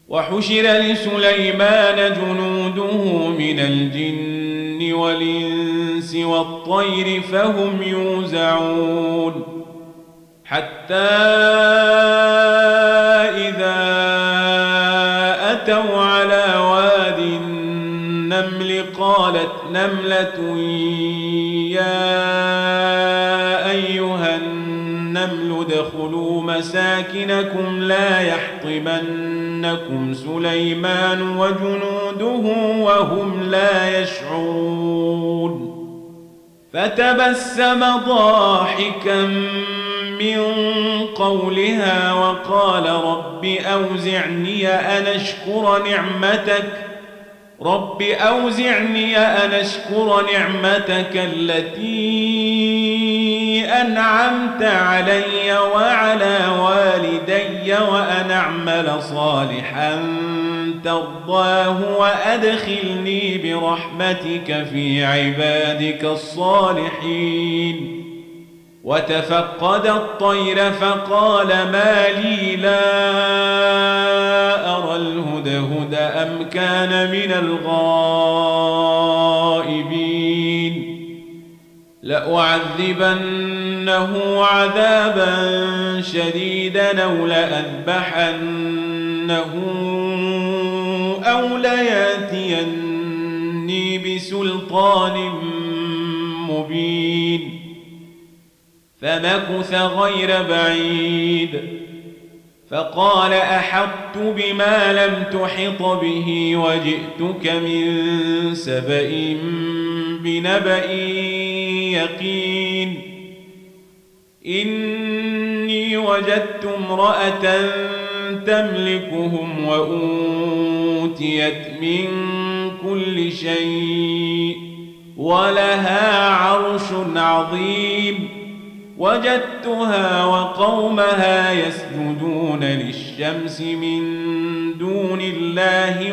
وحشر لسليمان جنوده من الجن والإنس والطير فهم يوزعون حتى إذا أتوا على واد النمل قالت نملة يا أيها النمل ادخلوا مساكنكم لا يحطمنكم سليمان وجنوده وهم لا يشعرون فتبسم ضاحكا من قولها وقال رب أوزعني أن أشكر نعمتك التي أنعمت علي وعلى والدي وأن أعمل صالحا ترضاه وأدخلني برحمتك في عبادك الصالحين وتفقد الطير فقال ما لي لا أرى الهدهد أم كان من الغائبين لأعذبنه عذابا شديدا أو لأذبحنه أو لياتيني بسلطان مبين فمكث غير بعيد فقال أحطت بما لم تحط به وجئتك من سبأ بنبأ يقين إني وجدت امرأة تملكهم وأوتيت من كل شيء ولها عرش عظيم وجدتها وقومها يسجدون للشمس من دون الله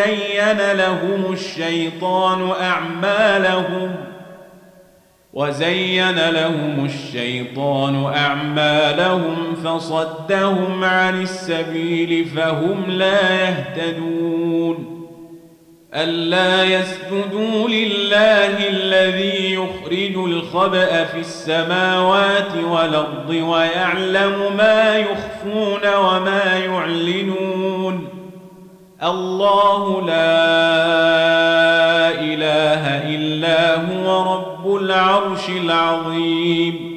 وزين لهم الشيطان أعمالهم فصدهم عن السبيل فهم لا يهتدون ألا يسجدوا لله الذي يخرج الخبأ في السماوات والأرض ويعلم ما يخفون وما يعلنون الله لا إله إلا هو رب العرش العظيم